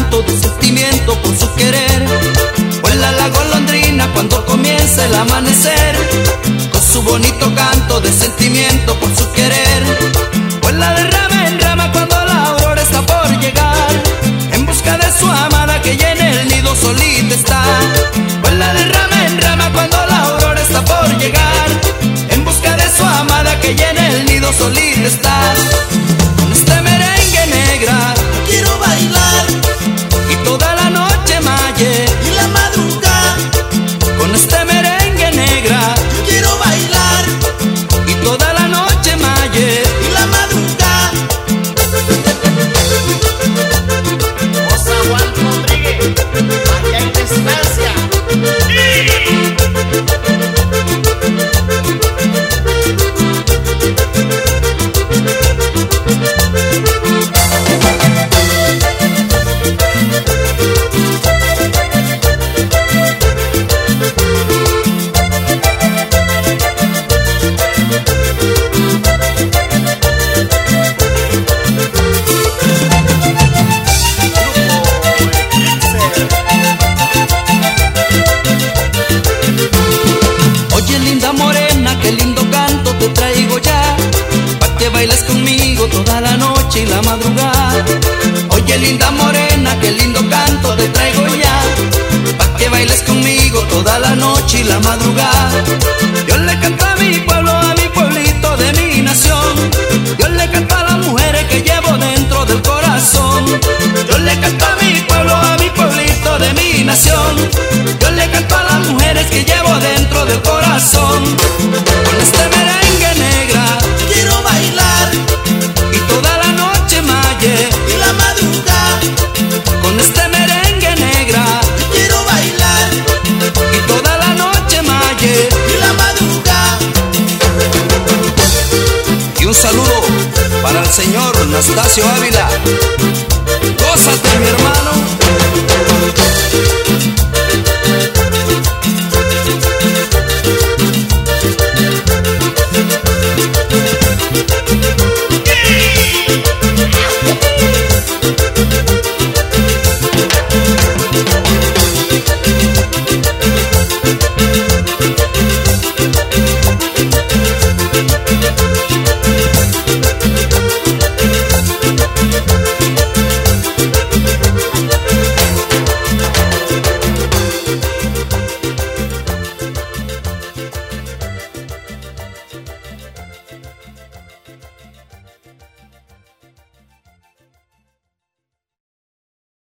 canto de sentimiento por su querer. Vuela la golondrina cuando comienza el amanecer, con su bonito canto de sentimiento por su querer. Vuela de rama en rama cuando la aurora está por llegar, en busca de su amada que ya en el nido solita está. Vuela de rama en rama cuando la aurora está por llegar, en busca de su amada que ya en el nido solita está. Con este merengue negra quiero bailar y toda la noche maye y la madrugada. con este merengue negra Quiero bailar y toda la noche maye. y la madrugada. José Juan Rodríguez, allá en distancia. Oye linda morena, qué lindo canto te traigo ya, pa' que bailes conmigo toda la noche y la madrugada. Oye linda morena, qué lindo canto te traigo ya, pa' que bailes conmigo toda la noche y la madrugada. Yo le canto a mi pueblo